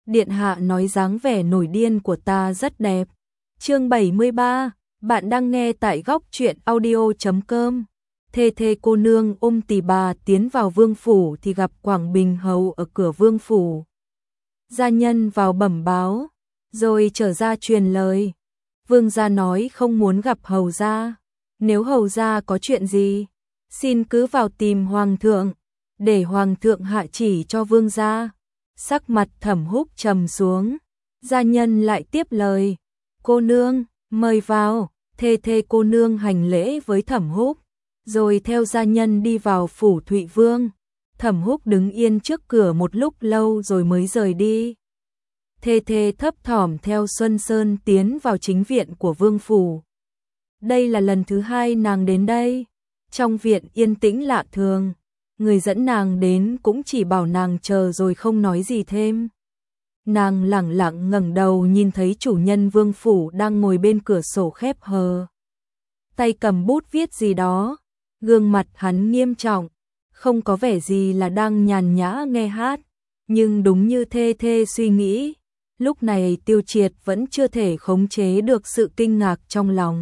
Điện hạ nói dáng vẻ nổi điên của ta rất đẹp. Chương 73, bạn đang nghe tại góc truyện audio.com. Thê thê cô nương Tỳ bà tiến vào vương phủ thì gặp Quảng Bình hầu ở cửa vương phủ. Gia nhân vào bẩm báo, rồi trở ra truyền lời. Vương gia nói không muốn gặp hầu gia. Nếu hầu gia có chuyện gì, xin cứ vào tìm hoàng thượng, để hoàng thượng hạ chỉ cho vương gia. Sắc mặt Thẩm Húc trầm xuống, gia nhân lại tiếp lời, cô nương, mời vào. Thê thê cô nương hành lễ với Thẩm Húc, rồi theo gia nhân đi vào phủ Thụy Vương. Thẩm Húc đứng yên trước cửa một lúc lâu rồi mới rời đi. Thê thê thấp thỏm theo Xuân Sơn tiến vào chính viện của vương phủ. Đây là lần thứ hai nàng đến đây. Trong viện yên tĩnh lạ thường, người dẫn nàng đến cũng chỉ bảo nàng chờ rồi không nói gì thêm. Nàng lẳng lặng ngẩng đầu nhìn thấy chủ nhân vương phủ đang ngồi bên cửa sổ khép hờ. Tay cầm bút viết gì đó, gương mặt hắn nghiêm trọng, không có vẻ gì là đang nhàn nhã nghe hát. Nhưng đúng như thê thê suy nghĩ, lúc này Tiêu Triệt vẫn chưa thể khống chế được sự kinh ngạc trong lòng.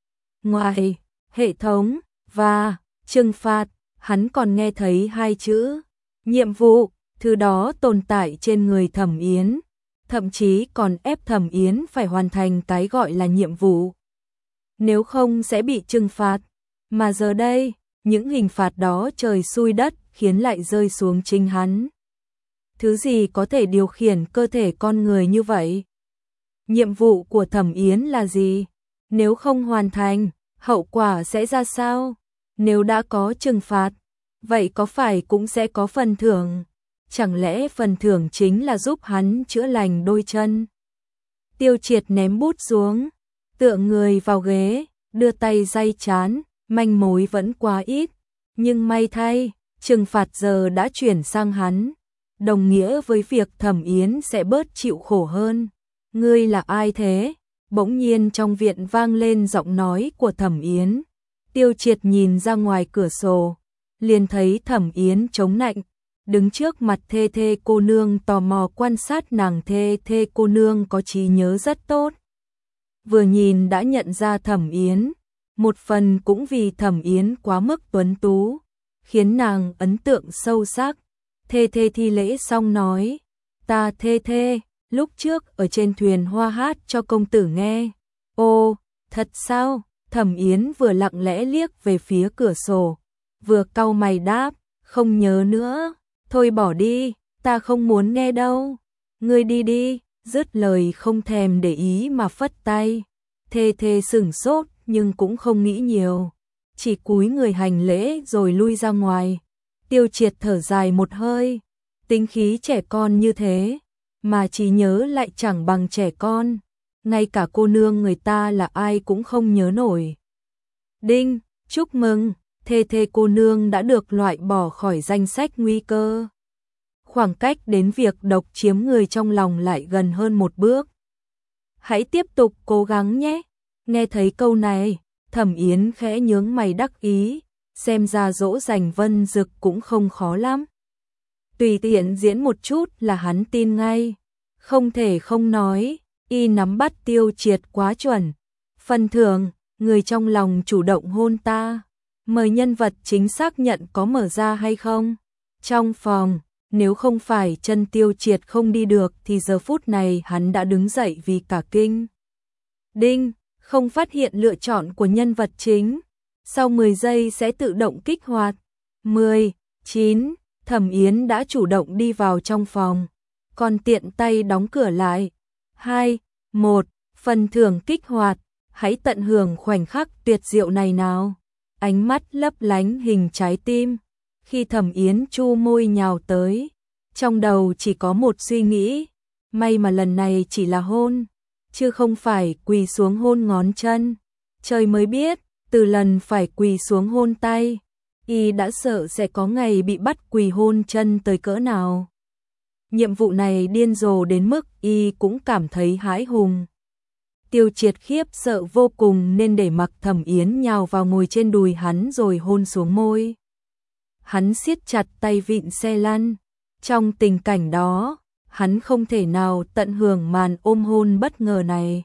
Ngoài hệ thống và trừng phạt, hắn còn nghe thấy hai chữ nhiệm vụ, thứ đó tồn tại trên người Thẩm Yến, thậm chí còn ép Thẩm Yến phải hoàn thành cái gọi là nhiệm vụ. Nếu không sẽ bị trừng phạt, mà giờ đây, những hình phạt đó trời xui đất khiến lại rơi xuống chính hắn. Thứ gì có thể điều khiển cơ thể con người như vậy? Nhiệm vụ của Thẩm Yến là gì? Nếu không hoàn thành, hậu quả sẽ ra sao? Nếu đã có trừng phạt, vậy có phải cũng sẽ có phần thưởng? Chẳng lẽ phần thưởng chính là giúp hắn chữa lành đôi chân? Tiêu Triệt ném bút xuống, tựa người vào ghế, đưa tay day trán, manh mối vẫn quá ít. Nhưng may thay, trừng phạt giờ đã chuyển sang hắn, đồng nghĩa với việc Thẩm Yến sẽ bớt chịu khổ hơn. Ngươi là ai thế? Bỗng nhiên trong viện vang lên giọng nói của Thẩm Yến. Tiêu Triệt nhìn ra ngoài cửa sổ, liền thấy Thẩm Yến chống nạnh, đứng trước mặt thê thê cô nương, tò mò quan sát nàng. Thê thê cô nương có trí nhớ rất tốt, vừa nhìn đã nhận ra Thẩm Yến, một phần cũng vì Thẩm Yến quá mức tuấn tú, khiến nàng ấn tượng sâu sắc. Thê thê thi lễ xong nói, ta thê thê, lúc trước ở trên thuyền hoa hát cho công tử nghe. Ô, thật sao? Thẩm Yến vừa lặng lẽ liếc về phía cửa sổ, vừa cau mày đáp, không nhớ nữa, thôi bỏ đi, ta không muốn nghe đâu. Ngươi đi đi, dứt lời không thèm để ý mà phất tay. Thê thê sửng sốt nhưng cũng không nghĩ nhiều, chỉ cúi người hành lễ rồi lui ra ngoài. Tiêu Triệt thở dài một hơi, tính khí trẻ con như thế, mà trí nhớ lại chẳng bằng trẻ con, ngay cả cô nương người ta là ai cũng không nhớ nổi. Đinh, chúc mừng, thê thê cô nương đã được loại bỏ khỏi danh sách nguy cơ. Khoảng cách đến việc độc chiếm người trong lòng lại gần hơn một bước. Hãy tiếp tục cố gắng nhé. Nghe thấy câu này, Thẩm Yến khẽ nhướng mày đắc ý, xem ra dỗ dành Vân Dực cũng không khó lắm. Tùy tiện diễn một chút là hắn tin ngay, không thể không nói, y nắm bắt Tiêu Triệt quá chuẩn. Phần thưởng, người trong lòng chủ động hôn ta, mời nhân vật chính xác nhận có mở ra hay không. Trong phòng, nếu không phải chân Tiêu Triệt không đi được thì giờ phút này hắn đã đứng dậy vì cả kinh. Đinh, không phát hiện lựa chọn của nhân vật chính, sau 10 giây sẽ tự động kích hoạt. 10, 9, Thẩm Yến đã chủ động đi vào trong phòng, còn tiện tay đóng cửa lại. 2, 1, phần thưởng kích hoạt, hãy tận hưởng khoảnh khắc tuyệt diệu này nào. Ánh mắt lấp lánh hình trái tim, khi Thẩm Yến chu môi nhào tới, trong đầu chỉ có một suy nghĩ, may mà lần này chỉ là hôn, chứ không phải quỳ xuống hôn ngón chân. Trời mới biết, từ lần phải quỳ xuống hôn tay, y đã sợ sẽ có ngày bị bắt quỳ hôn chân tới cỡ nào. Nhiệm vụ này điên rồ đến mức y cũng cảm thấy hãi hùng. Tiêu Triệt khiếp sợ vô cùng nên để mặc Thẩm Yến nhào vào ngồi trên đùi hắn rồi hôn xuống môi. Hắn siết chặt tay vịn xe lăn. Trong tình cảnh đó, hắn không thể nào tận hưởng màn ôm hôn bất ngờ này.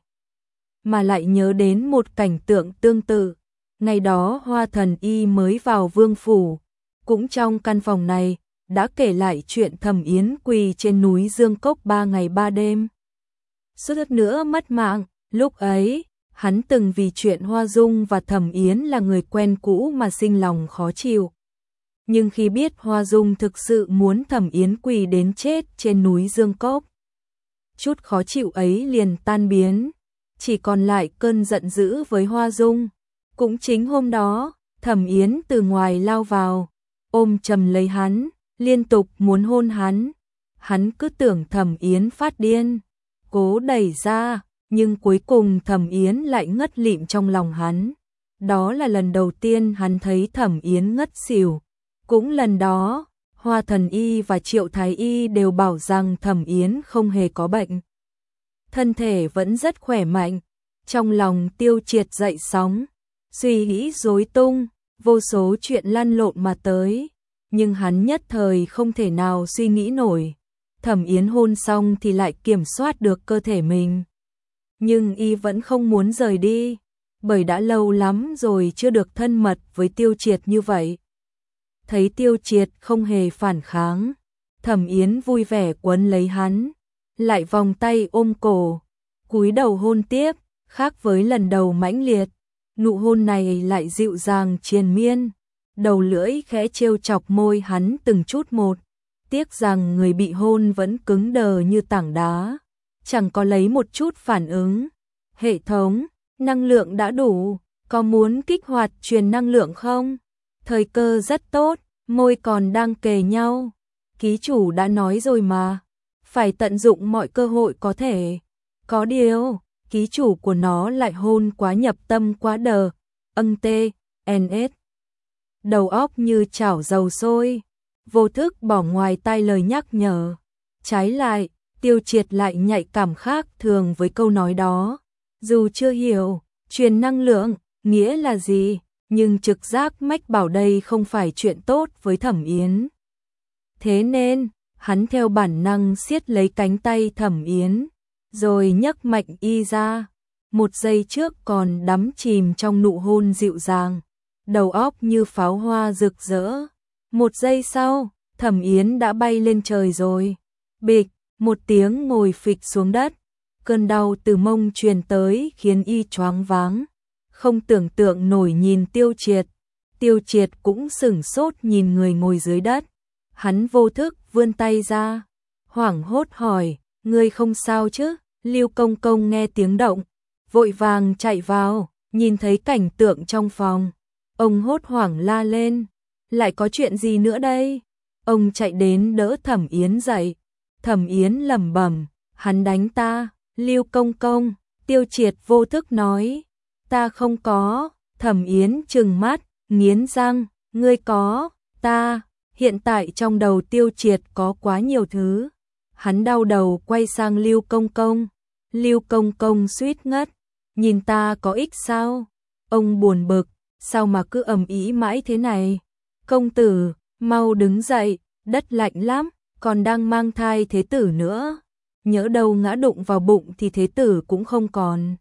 Mà lại nhớ đến một cảnh tượng tương tự, ngày đó Hoa Thần Y mới vào vương phủ, cũng trong căn phòng này, đã kể lại chuyện Thẩm Yến quỳ trên núi Dương Cốc 3 ngày 3 đêm. Suýt nữa mất mạng, lúc ấy, hắn từng vì chuyện Hoa Dung và Thẩm Yến là người quen cũ mà sinh lòng khó chịu. Nhưng khi biết Hoa Dung thực sự muốn Thẩm Yến quỳ đến chết trên núi Dương Cốc, chút khó chịu ấy liền tan biến, chỉ còn lại cơn giận dữ với Hoa Dung. Cũng chính hôm đó, Thẩm Yến từ ngoài lao vào, ôm chầm lấy hắn, liên tục muốn hôn hắn. Hắn cứ tưởng Thẩm Yến phát điên, cố đẩy ra, nhưng cuối cùng Thẩm Yến lại ngất lịm trong lòng hắn. Đó là lần đầu tiên hắn thấy Thẩm Yến ngất xỉu. Cũng lần đó, Hoa Thần Y và Triệu Thái Y đều bảo rằng Thẩm Yến không hề có bệnh. Thân thể vẫn rất khỏe mạnh. Trong lòng Tiêu Triệt dậy sóng, suy nghĩ rối tung, vô số chuyện lăn lộn mà tới. Nhưng hắn nhất thời không thể nào suy nghĩ nổi. Thẩm Yến hôn xong thì lại kiểm soát được cơ thể mình. Nhưng y vẫn không muốn rời đi, bởi đã lâu lắm rồi chưa được thân mật với Tiêu Triệt như vậy. Thấy Tiêu Triệt không hề phản kháng, Thẩm Yến vui vẻ quấn lấy hắn, lại vòng tay ôm cổ, cúi đầu hôn tiếp, khác với lần đầu mãnh liệt, nụ hôn này lại dịu dàng triền miên, đầu lưỡi khẽ trêu chọc môi hắn từng chút một. Tiếc rằng người bị hôn vẫn cứng đờ như tảng đá, chẳng có lấy một chút phản ứng. Hệ thống, năng lượng đã đủ, có muốn kích hoạt truyền năng lượng không? Thời cơ rất tốt, môi còn đang kề nhau. Ký chủ đã nói rồi mà, phải tận dụng mọi cơ hội có thể. Có điều, ký chủ của nó lại hôn quá nhập tâm quá đờ, NS. Đầu óc như chảo dầu sôi, vô thức bỏ ngoài tai lời nhắc nhở. Trái lại, Tiêu Triệt lại nhạy cảm khác thường với câu nói đó. Dù chưa hiểu, truyền năng lượng, nghĩa là gì, nhưng trực giác mách bảo đây không phải chuyện tốt với Thẩm Yến. Thế nên, hắn theo bản năng siết lấy cánh tay Thẩm Yến, rồi nhấc mạnh y ra. Một giây trước còn đắm chìm trong nụ hôn dịu dàng, đầu óc như pháo hoa rực rỡ. Một giây sau, Thẩm Yến đã bay lên trời rồi. Bịch, một tiếng ngồi phịch xuống đất. Cơn đau từ mông truyền tới khiến y choáng váng. Không tưởng tượng nổi nhìn Tiêu Triệt. Tiêu Triệt cũng sửng sốt nhìn người ngồi dưới đất. Hắn vô thức vươn tay ra, hoảng hốt hỏi, ngươi không sao chứ? Lưu Công Công nghe tiếng động, vội vàng chạy vào, nhìn thấy cảnh tượng trong phòng. Ông hốt hoảng la lên, lại có chuyện gì nữa đây? Ông chạy đến đỡ Thẩm Yến dậy. Thẩm Yến lẩm bẩm, hắn đánh ta. Lưu Công Công, Tiêu Triệt vô thức nói, ta không có. Thẩm Yến trừng mắt, nghiến răng, ngươi có, ta. Hiện tại trong đầu Tiêu Triệt có quá nhiều thứ. Hắn đau đầu quay sang Lưu Công Công. Lưu Công Công suýt ngất, nhìn ta có ích sao? Ông buồn bực, sao mà cứ ầm ĩ mãi thế này? Công tử, mau đứng dậy, đất lạnh lắm, còn đang mang thai thế tử nữa. Nhỡ đâu ngã đụng vào bụng thì thế tử cũng không còn.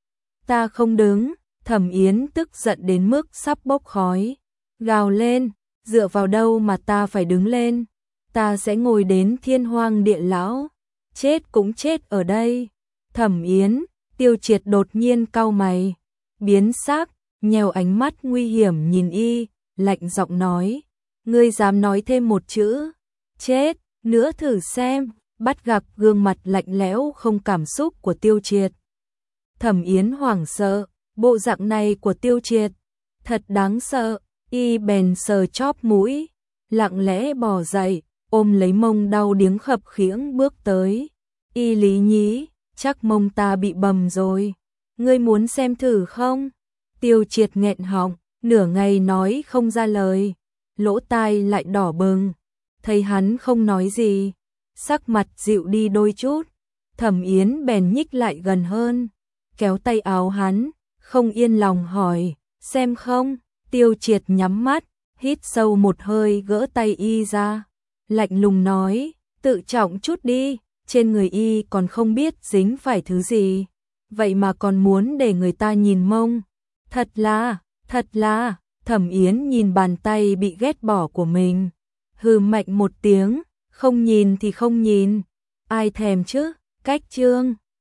Ta không đứng. Thẩm Yến tức giận đến mức sắp bốc khói, gào lên, dựa vào đâu mà ta phải đứng lên? Ta sẽ ngồi đến thiên hoang địa lão, chết cũng chết ở đây. Thẩm Yến. Tiêu Triệt đột nhiên cau mày, biến sắc, nheo ánh mắt nguy hiểm nhìn y, lạnh giọng nói, ngươi dám nói thêm một chữ, chết nữa thử xem. Bắt gặp gương mặt lạnh lẽo không cảm xúc của Tiêu Triệt, Thẩm Yến hoảng sợ, bộ dạng này của Tiêu Triệt thật đáng sợ. Y bèn sờ chóp mũi, lặng lẽ bò dậy, ôm lấy mông đau điếng khập khiễng bước tới. Y Lý Nhí, chắc mông ta bị bầm rồi, ngươi muốn xem thử không? Tiêu Triệt nghẹn họng, nửa ngày nói không ra lời, lỗ tai lại đỏ bừng. Thấy hắn không nói gì, sắc mặt dịu đi đôi chút, Thẩm Yến bèn nhích lại gần hơn, kéo tay áo hắn, không yên lòng hỏi, xem không? Tiêu Triệt nhắm mắt, hít sâu một hơi gỡ tay y ra, lạnh lùng nói, tự trọng chút đi, trên người y còn không biết dính phải thứ gì, vậy mà còn muốn để người ta nhìn mông. Thật là, Thẩm Yến nhìn bàn tay bị ghét bỏ của mình, hừ mạnh một tiếng, không nhìn thì không nhìn, ai thèm chứ, cách chương.